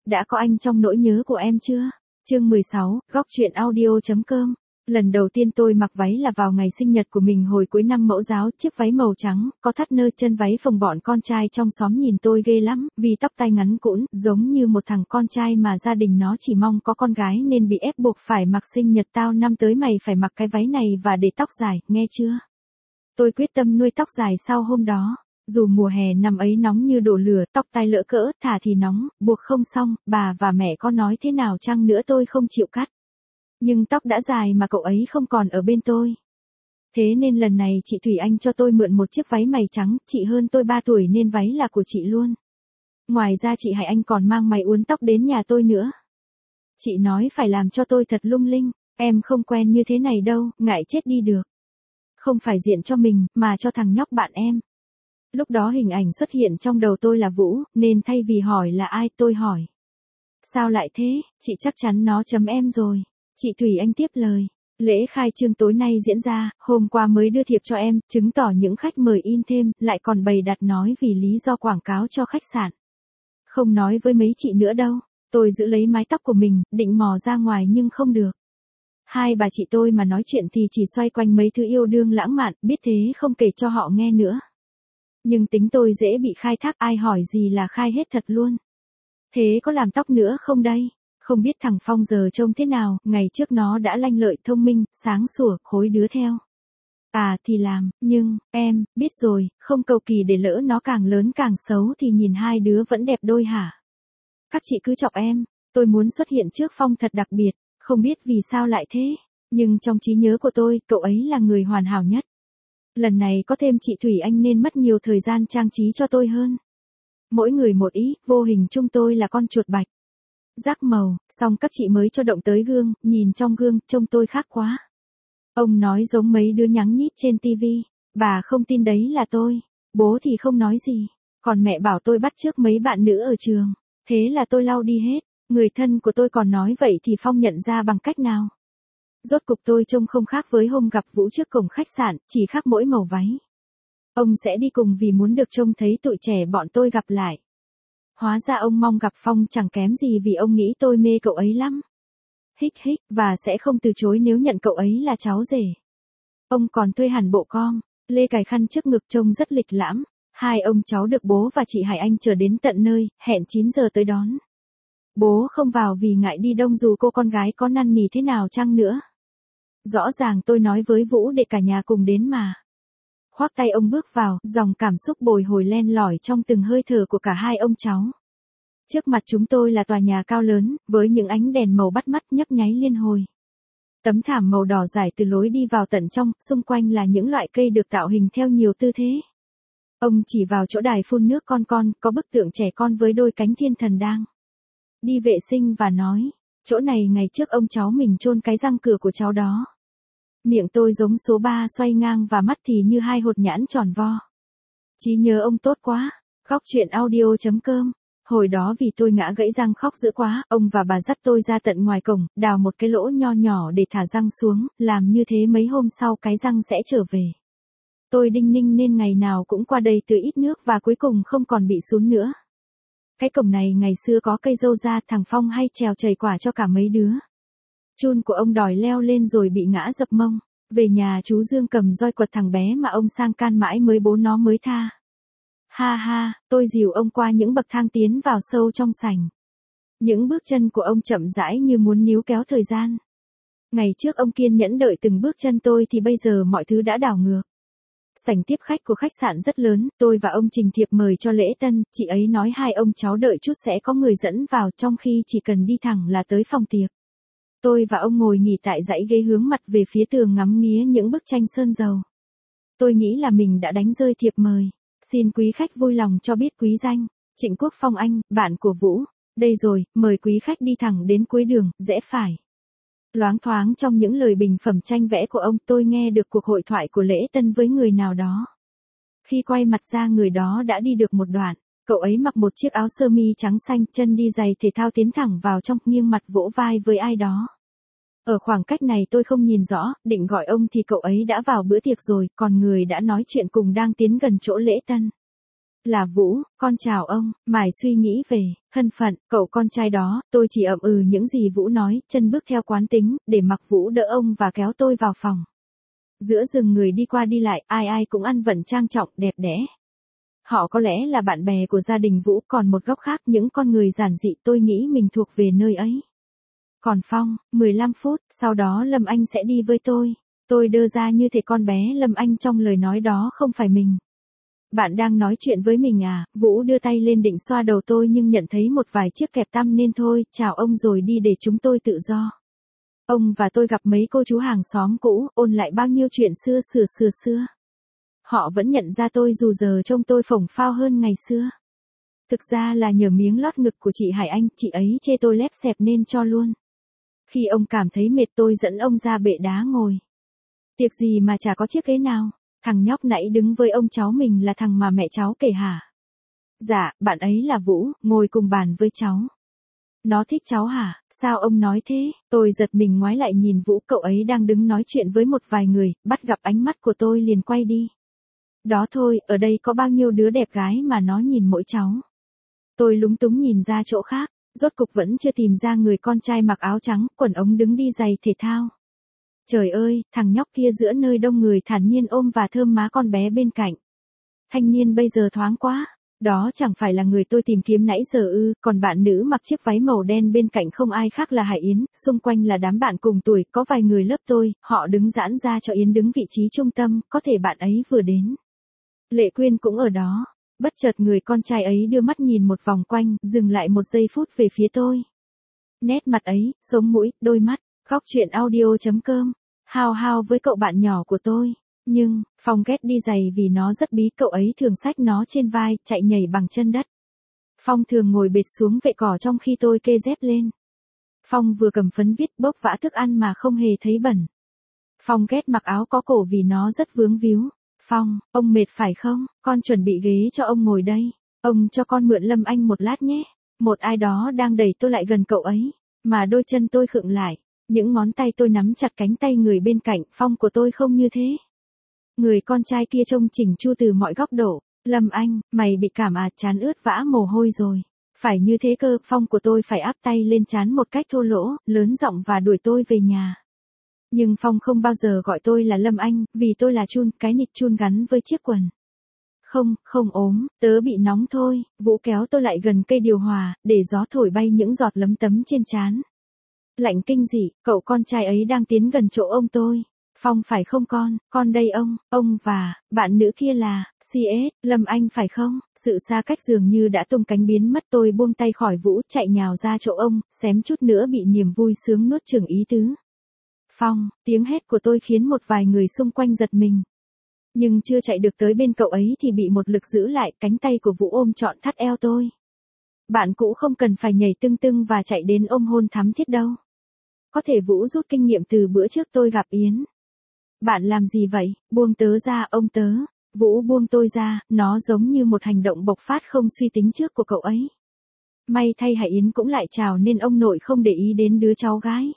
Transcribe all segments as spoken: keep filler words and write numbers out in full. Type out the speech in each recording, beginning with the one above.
đã có anh trong nỗi nhớ của em chưa? Chương mười sáu, góc truyện audio chấm com. Lần đầu tiên tôi mặc váy là vào ngày sinh nhật của mình hồi cuối năm mẫu giáo, chiếc váy màu trắng, có thắt nơ chân váy phồng, bọn con trai trong xóm nhìn tôi ghê lắm, vì tóc tai ngắn cũn, giống như một thằng con trai mà gia đình nó chỉ mong có con gái nên bị ép buộc phải mặc. Sinh nhật tao năm tới mày phải mặc cái váy này và để tóc dài, nghe chưa? Tôi quyết tâm nuôi tóc dài sau hôm đó. Dù mùa hè năm ấy nóng như đổ lửa, tóc tai lỡ cỡ, thả thì nóng, buộc không xong, bà và mẹ có nói thế nào chăng nữa tôi không chịu cắt. Nhưng tóc đã dài mà cậu ấy không còn ở bên tôi. Thế nên lần này chị Thủy Anh cho tôi mượn một chiếc váy mày trắng, chị hơn tôi ba tuổi nên váy là của chị luôn. Ngoài ra chị Hải Anh còn mang máy uốn tóc đến nhà tôi nữa. Chị nói phải làm cho tôi thật lung linh, em không quen như thế này đâu, ngại chết đi được. Không phải diện cho mình, mà cho thằng nhóc bạn em. Lúc đó hình ảnh xuất hiện trong đầu tôi là Vũ, nên thay vì hỏi là ai tôi hỏi. Sao lại thế, chị chắc chắn nó chấm em rồi. Chị Thủy Anh tiếp lời. Lễ khai trương tối nay diễn ra, hôm qua mới đưa thiệp cho em, chứng tỏ những khách mời in thêm, lại còn bày đặt nói vì lý do quảng cáo cho khách sạn. Không nói với mấy chị nữa đâu, tôi giữ lấy mái tóc của mình, định mò ra ngoài nhưng không được. Hai bà chị tôi mà nói chuyện thì chỉ xoay quanh mấy thứ yêu đương lãng mạn, biết thế không kể cho họ nghe nữa. Nhưng tính tôi dễ bị khai thác, ai hỏi gì là khai hết thật luôn. Thế có làm tóc nữa không đây? Không biết thằng Phong giờ trông thế nào, ngày trước nó đã lanh lợi, thông minh, sáng sủa, khối đứa theo. À thì làm, nhưng, em, biết rồi, không cầu kỳ để lỡ nó càng lớn càng xấu thì nhìn hai đứa vẫn đẹp đôi hả? Các chị cứ chọc em, tôi muốn xuất hiện trước Phong thật đặc biệt, không biết vì sao lại thế, nhưng trong trí nhớ của tôi, cậu ấy là người hoàn hảo nhất. Lần này có thêm chị Thủy Anh nên mất nhiều thời gian trang trí cho tôi hơn. Mỗi người một ý, vô hình chung tôi là con chuột bạch. Rác màu, xong các chị mới cho động tới gương, nhìn trong gương, trông tôi khác quá. Ông nói giống mấy đứa nhắng nhít trên tivi, bà không tin đấy là tôi, bố thì không nói gì, còn mẹ bảo tôi bắt chước mấy bạn nữ ở trường, thế là tôi lau đi hết, người thân của tôi còn nói vậy thì Phong nhận ra bằng cách nào. Rốt cục tôi trông không khác với hôm gặp Vũ trước cổng khách sạn, chỉ khác mỗi màu váy. Ông sẽ đi cùng vì muốn được trông thấy tụi trẻ bọn tôi gặp lại. Hóa ra ông mong gặp Phong chẳng kém gì vì ông nghĩ tôi mê cậu ấy lắm. Hích hích, và sẽ không từ chối nếu nhận cậu ấy là cháu rể. Ông còn thuê hẳn bộ com, lê cài khăn trước ngực trông rất lịch lãm. Hai ông cháu được bố và chị Hải Anh chờ đến tận nơi, hẹn chín giờ tới đón. Bố không vào vì ngại đi đông dù cô con gái có năn nỉ thế nào chăng nữa. Rõ ràng tôi nói với Vũ để cả nhà cùng đến mà. Khoác tay ông bước vào, dòng cảm xúc bồi hồi len lỏi trong từng hơi thở của cả hai ông cháu. Trước mặt chúng tôi là tòa nhà cao lớn, với những ánh đèn màu bắt mắt nhấp nháy liên hồi. Tấm thảm màu đỏ dài từ lối đi vào tận trong, xung quanh là những loại cây được tạo hình theo nhiều tư thế. Ông chỉ vào chỗ đài phun nước con con, có bức tượng trẻ con với đôi cánh thiên thần đang đi vệ sinh và nói, chỗ này ngày trước ông cháu mình chôn cái răng cửa của cháu đó. Miệng tôi giống số ba xoay ngang và mắt thì như hai hột nhãn tròn vo. Trí nhớ ông tốt quá. Góc truyện audio chấm com. Hồi đó vì tôi ngã gãy răng khóc dữ quá, ông và bà dắt tôi ra tận ngoài cổng, đào một cái lỗ nho nhỏ để thả răng xuống, làm như thế mấy hôm sau cái răng sẽ trở về. Tôi đinh ninh nên ngày nào cũng qua đây tưới ít nước và cuối cùng không còn bị sún nữa. Cái cổng này ngày xưa có cây dâu ra, thằng Phong hay trèo chầy quả cho cả mấy đứa. Chun của ông đòi leo lên rồi bị ngã dập mông. Về nhà chú Dương cầm roi quật thằng bé mà ông sang can mãi mới bố nó mới tha. Ha ha, tôi dìu ông qua những bậc thang tiến vào sâu trong sảnh. Những bước chân của ông chậm rãi như muốn níu kéo thời gian. Ngày trước ông kiên nhẫn đợi từng bước chân tôi thì bây giờ mọi thứ đã đảo ngược. Sảnh tiếp khách của khách sạn rất lớn, tôi và ông trình thiệp mời cho lễ tân, chị ấy nói hai ông cháu đợi chút sẽ có người dẫn vào trong khi chỉ cần đi thẳng là tới phòng tiệc. Tôi và ông ngồi nghỉ tại dãy ghế hướng mặt về phía tường ngắm nghía những bức tranh sơn dầu. Tôi nghĩ là mình đã đánh rơi thiệp mời. Xin quý khách vui lòng cho biết quý danh. Trịnh Quốc Phong anh, bạn của Vũ. Đây rồi, mời quý khách đi thẳng đến cuối đường, rẽ phải. Loáng thoáng trong những lời bình phẩm tranh vẽ của ông tôi nghe được cuộc hội thoại của lễ tân với người nào đó. Khi quay mặt ra người đó đã đi được một đoạn. Cậu ấy mặc một chiếc áo sơ mi trắng xanh, chân đi giày thể thao tiến thẳng vào trong, nghiêng mặt vỗ vai với ai đó. Ở khoảng cách này tôi không nhìn rõ, định gọi ông thì cậu ấy đã vào bữa tiệc rồi, còn người đã nói chuyện cùng đang tiến gần chỗ lễ tân. Là Vũ, con chào ông, mải suy nghĩ về thân phận, cậu con trai đó, tôi chỉ ậm ừ những gì Vũ nói, chân bước theo quán tính, để mặc Vũ đỡ ông và kéo tôi vào phòng. Giữa rừng người đi qua đi lại, ai ai cũng ăn vận trang trọng, đẹp đẽ. Họ có lẽ là bạn bè của gia đình Vũ, còn một góc khác những con người giản dị tôi nghĩ mình thuộc về nơi ấy. Còn Phong, mười lăm phút, sau đó Lâm Anh sẽ đi với tôi. Tôi đơ ra như thể con bé Lâm Anh trong lời nói đó không phải mình. Bạn đang nói chuyện với mình à? Vũ đưa tay lên định xoa đầu tôi nhưng nhận thấy một vài chiếc kẹp tăm nên thôi, chào ông rồi đi để chúng tôi tự do. Ông và tôi gặp mấy cô chú hàng xóm cũ, ôn lại bao nhiêu chuyện xưa xưa xưa xưa. Họ vẫn nhận ra tôi dù giờ trông tôi phồng phao hơn ngày xưa. Thực ra là nhờ miếng lót ngực của chị Hải Anh, chị ấy chê tôi lép xẹp nên cho luôn. Khi ông cảm thấy mệt tôi dẫn ông ra bệ đá ngồi. Tiệc gì mà chả có chiếc ghế nào, thằng nhóc nãy đứng với ông cháu mình là thằng mà mẹ cháu kể hả? Dạ, bạn ấy là Vũ, ngồi cùng bàn với cháu. Nó thích cháu hả? Sao ông nói thế? Tôi giật mình ngoái lại nhìn Vũ, cậu ấy đang đứng nói chuyện với một vài người, bắt gặp ánh mắt của tôi liền quay đi. Đó thôi, ở đây có bao nhiêu đứa đẹp gái mà nó nhìn mỗi cháu. Tôi lúng túng nhìn ra chỗ khác, rốt cục vẫn chưa tìm ra người con trai mặc áo trắng, quần ống đứng đi giày thể thao. Trời ơi, thằng nhóc kia giữa nơi đông người thản nhiên ôm và thơm má con bé bên cạnh. Thanh niên bây giờ thoáng quá. Đó chẳng phải là người tôi tìm kiếm nãy giờ ư, còn bạn nữ mặc chiếc váy màu đen bên cạnh không ai khác là Hải Yến, xung quanh là đám bạn cùng tuổi, có vài người lớp tôi, họ đứng giãn ra cho Yến đứng vị trí trung tâm, có thể bạn ấy vừa đến. Lệ Quyên cũng ở đó, bất chợt người con trai ấy đưa mắt nhìn một vòng quanh, dừng lại một giây phút về phía tôi. Nét mặt ấy, sống mũi, đôi mắt, góc chuyện audio chấm com, hao hao với cậu bạn nhỏ của tôi. Nhưng, Phong ghét đi giày vì nó rất bí, cậu ấy thường xách nó trên vai, chạy nhảy bằng chân đất. Phong thường ngồi bệt xuống vệ cỏ trong khi tôi kê dép lên. Phong vừa cầm phấn viết bốc vã thức ăn mà không hề thấy bẩn. Phong ghét mặc áo có cổ vì nó rất vướng víu. Phong, ông mệt phải không? Con chuẩn bị ghế cho ông ngồi đây. Ông cho con mượn Lâm Anh một lát nhé. Một ai đó đang đẩy tôi lại gần cậu ấy, mà đôi chân tôi khựng lại. Những ngón tay tôi nắm chặt cánh tay người bên cạnh, Phong của tôi không như thế. Người con trai kia trông chỉnh chu từ mọi góc độ. Lâm Anh, mày bị cảm à, trán ướt vã mồ hôi rồi. Phải như thế cơ, Phong của tôi phải áp tay lên trán một cách thô lỗ, lớn giọng và đuổi tôi về nhà. Nhưng Phong không bao giờ gọi tôi là Lâm Anh, vì tôi là chun, cái nịt chun gắn với chiếc quần. Không, không ốm, tớ bị nóng thôi. Vũ kéo tôi lại gần cây điều hòa, để gió thổi bay những giọt lấm tấm trên trán. Lạnh kinh dị, cậu con trai ấy đang tiến gần chỗ ông tôi. Phong phải không con, con đây ông, ông và, bạn nữ kia là, xê ét, Lâm Anh phải không? Sự xa cách dường như đã tung cánh biến mất, tôi buông tay khỏi Vũ, chạy nhào ra chỗ ông, xém chút nữa bị niềm vui sướng nuốt chửng ý tứ. Phong, tiếng hét của tôi khiến một vài người xung quanh giật mình. Nhưng chưa chạy được tới bên cậu ấy thì bị một lực giữ lại, cánh tay của Vũ ôm trọn thắt eo tôi. Bạn cũ không cần phải nhảy tưng tưng và chạy đến ôm hôn thắm thiết đâu. Có thể Vũ rút kinh nghiệm từ bữa trước tôi gặp Yến. Bạn làm gì vậy? Buông tớ ra, ông tớ. Vũ buông tôi ra, nó giống như một hành động bộc phát không suy tính trước của cậu ấy. May thay Hải Yến cũng lại chào nên ông nội không để ý đến đứa cháu gái.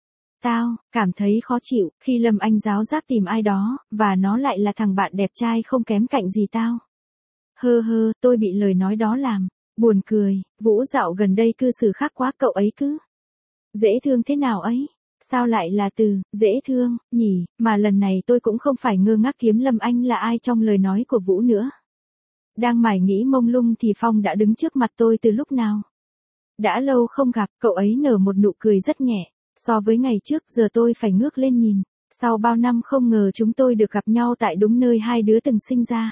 Tao, cảm thấy khó chịu, khi Lâm Anh giáo giác tìm ai đó, và nó lại là thằng bạn đẹp trai không kém cạnh gì tao. Hơ hơ, tôi bị lời nói đó làm. Buồn cười, Vũ dạo gần đây cư xử khác quá, cậu ấy cứ. Dễ thương thế nào ấy? Sao lại là từ, dễ thương, nhỉ, mà lần này tôi cũng không phải ngơ ngác kiếm Lâm Anh là ai trong lời nói của Vũ nữa. Đang mải nghĩ mông lung thì Phong đã đứng trước mặt tôi từ lúc nào. Đã lâu không gặp, cậu ấy nở một nụ cười rất nhẹ. So với ngày trước giờ tôi phải ngước lên nhìn. Sau bao năm không ngờ chúng tôi được gặp nhau tại đúng nơi hai đứa từng sinh ra.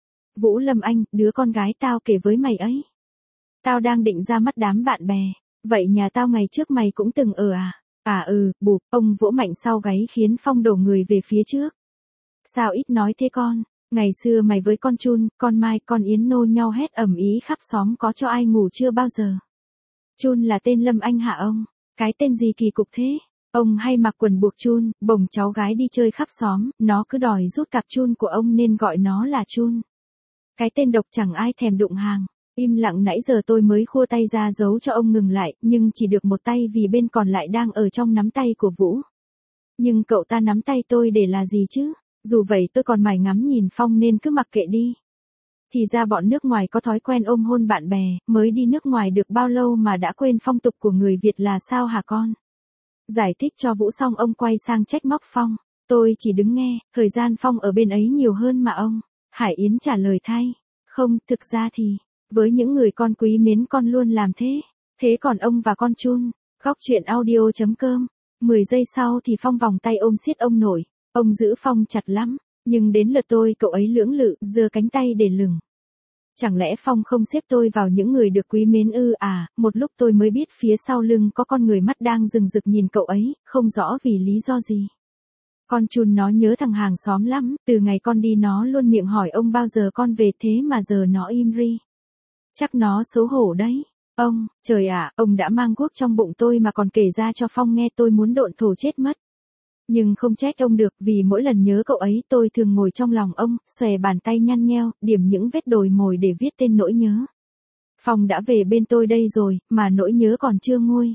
Vũ Lâm Anh, đứa con gái tao kể với mày ấy. Tao đang định ra mắt đám bạn bè. Vậy nhà tao ngày trước mày cũng từng ở à? À ừ, bụp, ông vỗ mạnh sau gáy khiến Phong đổ người về phía trước. Sao ít nói thế con? Ngày xưa mày với con Chun, con Mai, con Yến nô nhau hét ầm ĩ khắp xóm có cho ai ngủ chưa bao giờ. Chun là tên Lâm Anh hả ông? Cái tên gì kỳ cục thế? Ông hay mặc quần buộc Chun, bồng cháu gái đi chơi khắp xóm, nó cứ đòi rút cặp Chun của ông nên gọi nó là Chun. Cái tên độc chẳng ai thèm đụng hàng. Im lặng nãy giờ tôi mới khua tay ra giấu cho ông ngừng lại, nhưng chỉ được một tay vì bên còn lại đang ở trong nắm tay của Vũ. Nhưng cậu ta nắm tay tôi để là gì chứ? Dù vậy tôi còn mải ngắm nhìn Phong nên cứ mặc kệ đi. Thì ra bọn nước ngoài có thói quen ôm hôn bạn bè, mới đi nước ngoài được bao lâu mà đã quên phong tục của người Việt là sao hả con? Giải thích cho Vũ xong ông quay sang trách móc Phong. Tôi chỉ đứng nghe, thời gian Phong ở bên ấy nhiều hơn mà ông. Hải Yến trả lời thay. Không, thực ra thì, với những người con quý mến con luôn làm thế. Thế còn ông và con Chun, góc chuyện audio.com. mười giây sau thì Phong vòng tay ôm siết ông nội. Ông giữ Phong chặt lắm, nhưng đến lượt tôi cậu ấy lưỡng lự, giơ cánh tay để lừng. Chẳng lẽ Phong không xếp tôi vào những người được quý mến ư à, một lúc tôi mới biết phía sau lưng có con người mắt đang rừng rực nhìn cậu ấy, không rõ vì lý do gì. Con Chun nó nhớ thằng hàng xóm lắm, từ ngày con đi nó luôn miệng hỏi ông bao giờ con về thế mà giờ nó im ri. Chắc nó xấu hổ đấy. Ông, trời ạ, ông đã mang guốc trong bụng tôi mà còn kể ra cho Phong nghe tôi muốn độn thổ chết mất. Nhưng không trách ông được vì mỗi lần nhớ cậu ấy tôi thường ngồi trong lòng ông, xòe bàn tay nhăn nheo, điểm những vết đồi mồi để viết tên nỗi nhớ. Phong đã về bên tôi đây rồi, mà nỗi nhớ còn chưa nguôi.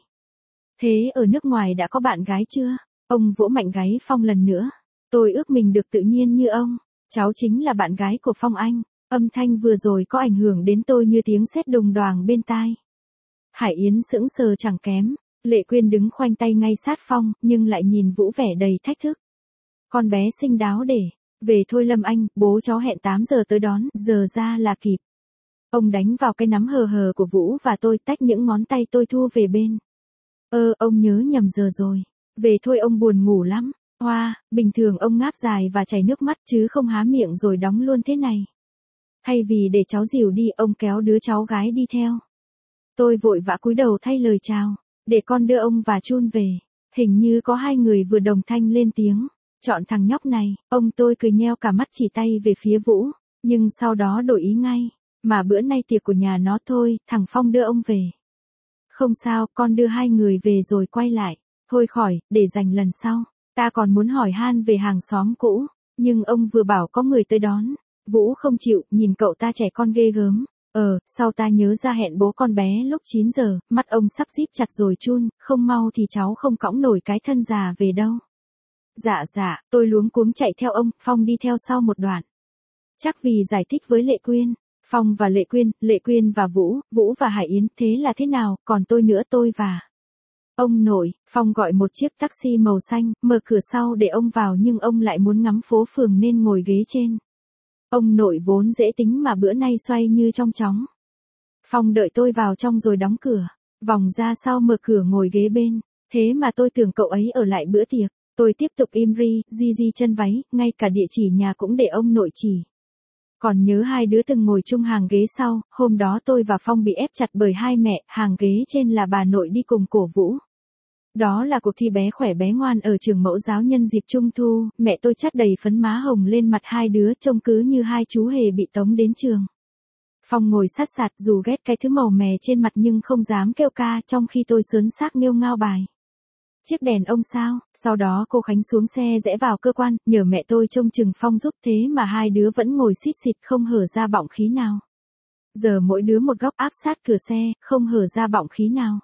Thế ở nước ngoài đã có bạn gái chưa? Ông vỗ mạnh gáy Phong lần nữa. Tôi ước mình được tự nhiên như ông. Cháu chính là bạn gái của Phong anh. Âm thanh vừa rồi có ảnh hưởng đến tôi như tiếng sét đùng đoàng bên tai. Hải Yến sững sờ chẳng kém. Lệ Quyên đứng khoanh tay ngay sát Phong, nhưng lại nhìn Vũ vẻ đầy thách thức. Con bé xinh đáo để. Về thôi Lâm Anh, bố cháu hẹn tám giờ tới đón, giờ ra là kịp. Ông đánh vào cái nắm hờ hờ của Vũ và tôi tách những ngón tay tôi thu về bên. Ơ, ờ, ông nhớ nhầm giờ rồi. Về thôi ông buồn ngủ lắm. Hoa, bình thường ông ngáp dài và chảy nước mắt chứ không há miệng rồi đóng luôn thế này. Thay vì để cháu dìu đi, ông kéo đứa cháu gái đi theo. Tôi vội vã cúi đầu thay lời chào. Để con đưa ông và Chun về. Hình như có hai người vừa đồng thanh lên tiếng. Chọn thằng nhóc này, ông tôi cười nheo cả mắt chỉ tay về phía Vũ. Nhưng sau đó đổi ý ngay. Mà bữa nay tiệc của nhà nó thôi, thằng Phong đưa ông về. Không sao, con đưa hai người về rồi quay lại. Thôi khỏi, để dành lần sau. Ta còn muốn hỏi han về hàng xóm cũ. Nhưng ông vừa bảo có người tới đón. Vũ không chịu, nhìn cậu ta trẻ con ghê gớm. Ờ, sau ta nhớ ra hẹn bố con bé lúc chín giờ, mắt ông sắp díp chặt rồi Chun, không mau thì cháu không cõng nổi cái thân già về đâu. Dạ dạ, tôi luống cuống chạy theo ông, Phong đi theo sau một đoạn. Chắc vì giải thích với Lệ Quyên. Phong và Lệ Quyên, Lệ Quyên và Vũ, Vũ và Hải Yến, thế là thế nào, còn tôi nữa tôi và... Ông nội, Phong gọi một chiếc taxi màu xanh, mở cửa sau để ông vào nhưng ông lại muốn ngắm phố phường nên ngồi ghế trên. Ông nội vốn dễ tính mà bữa nay xoay như trong chóng. Phong đợi tôi vào trong rồi đóng cửa, vòng ra sau mở cửa ngồi ghế bên, thế mà tôi tưởng cậu ấy ở lại bữa tiệc. Tôi tiếp tục im ri, di di chân váy, ngay cả địa chỉ nhà cũng để ông nội chỉ. Còn nhớ hai đứa từng ngồi chung hàng ghế sau, hôm đó tôi và Phong bị ép chặt bởi hai mẹ, hàng ghế trên là bà nội đi cùng cổ Vũ. Đó là cuộc thi bé khỏe bé ngoan ở trường mẫu giáo nhân dịp Trung thu, mẹ tôi chắt đầy phấn má hồng lên mặt hai đứa trông cứ như hai chú hề bị tống đến trường. Phong ngồi sát sạt dù ghét cái thứ màu mè trên mặt nhưng không dám kêu ca trong khi tôi sớn xác nghêu ngao bài. Chiếc đèn ông sao, sau đó cô Khánh xuống xe rẽ vào cơ quan, nhờ mẹ tôi trông chừng Phong giúp thế mà hai đứa vẫn ngồi xít xịt không hở ra bọng khí nào. Giờ mỗi đứa một góc áp sát cửa xe, không hở ra bọng khí nào.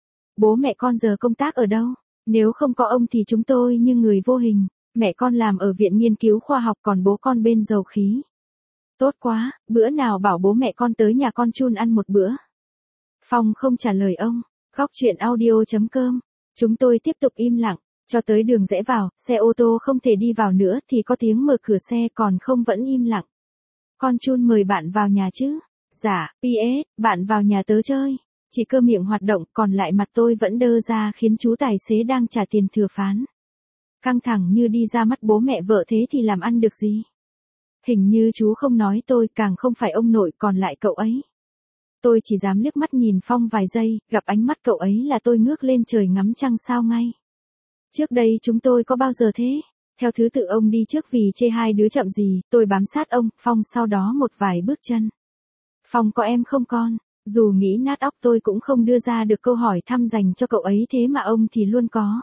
Bố mẹ con giờ công tác ở đâu? Nếu không có ông thì chúng tôi như người vô hình. Mẹ con làm ở viện nghiên cứu khoa học còn bố con bên dầu khí. Tốt quá, bữa nào bảo bố mẹ con tới nhà con Chun ăn một bữa. Phong không trả lời ông. Góc chuyện audio.com. Chúng tôi tiếp tục im lặng, cho tới đường rẽ vào, xe ô tô không thể đi vào nữa thì có tiếng mở cửa xe còn không vẫn im lặng. Con Chun mời bạn vào nhà chứ? Dạ, pê ét, bạn vào nhà tớ chơi. Chỉ cơ miệng hoạt động, còn lại mặt tôi vẫn đơ ra khiến chú tài xế đang trả tiền thừa phán. Căng thẳng như đi ra mắt bố mẹ vợ thế thì làm ăn được gì? Hình như chú không nói tôi, càng không phải ông nội, còn lại cậu ấy. Tôi chỉ dám liếc mắt nhìn Phong vài giây, gặp ánh mắt cậu ấy là tôi ngước lên trời ngắm trăng sao ngay. Trước đây chúng tôi có bao giờ thế? Theo thứ tự ông đi trước vì chê hai đứa chậm gì, tôi bám sát ông, Phong sau đó một vài bước chân. Phong có em không con? Dù nghĩ nát óc tôi cũng không đưa ra được câu hỏi thăm dành cho cậu ấy thế mà ông thì luôn có.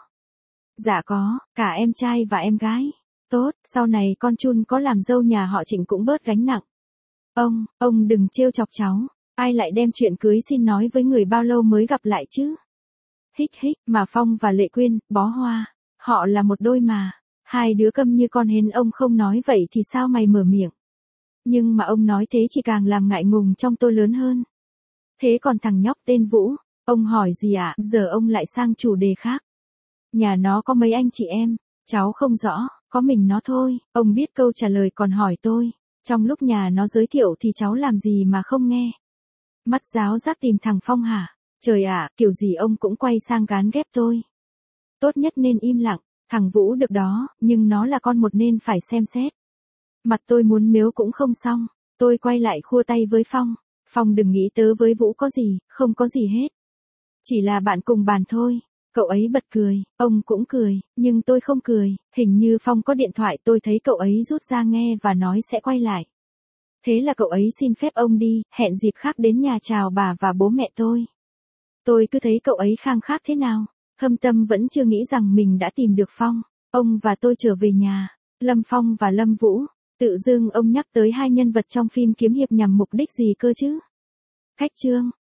Dạ có, cả em trai và em gái. Tốt, sau này con Chun có làm dâu nhà họ Trịnh cũng bớt gánh nặng. Ông, ông đừng trêu chọc cháu. Ai lại đem chuyện cưới xin nói với người bao lâu mới gặp lại chứ? Hích hích, mà Phong và Lệ Quyên, bó hoa. Họ là một đôi mà. Hai đứa câm như con hến ông không nói vậy thì sao mày mở miệng? Nhưng mà ông nói thế chỉ càng làm ngại ngùng trong tôi lớn hơn. Thế còn thằng nhóc tên Vũ, ông hỏi gì ạ? À? Giờ ông lại sang chủ đề khác. Nhà nó có mấy anh chị em? Cháu không rõ, có mình nó thôi. Ông biết câu trả lời còn hỏi tôi. Trong lúc nhà nó giới thiệu thì cháu làm gì mà không nghe? Mắt giáo giác tìm thằng Phong hả? Trời ạ, kiểu gì ông cũng quay sang gán ghép tôi. Tốt nhất nên im lặng, thằng Vũ được đó, nhưng nó là con một nên phải xem xét. Mặt tôi muốn mếu cũng không xong, tôi quay lại khua tay với Phong. Phong đừng nghĩ tớ với Vũ có gì, không có gì hết. Chỉ là bạn cùng bàn thôi. Cậu ấy bật cười, ông cũng cười, nhưng tôi không cười. Hình như Phong có điện thoại, tôi thấy cậu ấy rút ra nghe và nói sẽ quay lại. Thế là cậu ấy xin phép ông đi, hẹn dịp khác đến nhà chào bà và bố mẹ tôi. Tôi cứ thấy cậu ấy khang khác thế nào. Thâm tâm vẫn chưa nghĩ rằng mình đã tìm được Phong. Ông và tôi trở về nhà. Lâm Phong và Lâm Vũ. Tự dưng ông nhắc tới hai nhân vật trong phim kiếm hiệp nhằm mục đích gì cơ chứ? Khách trương.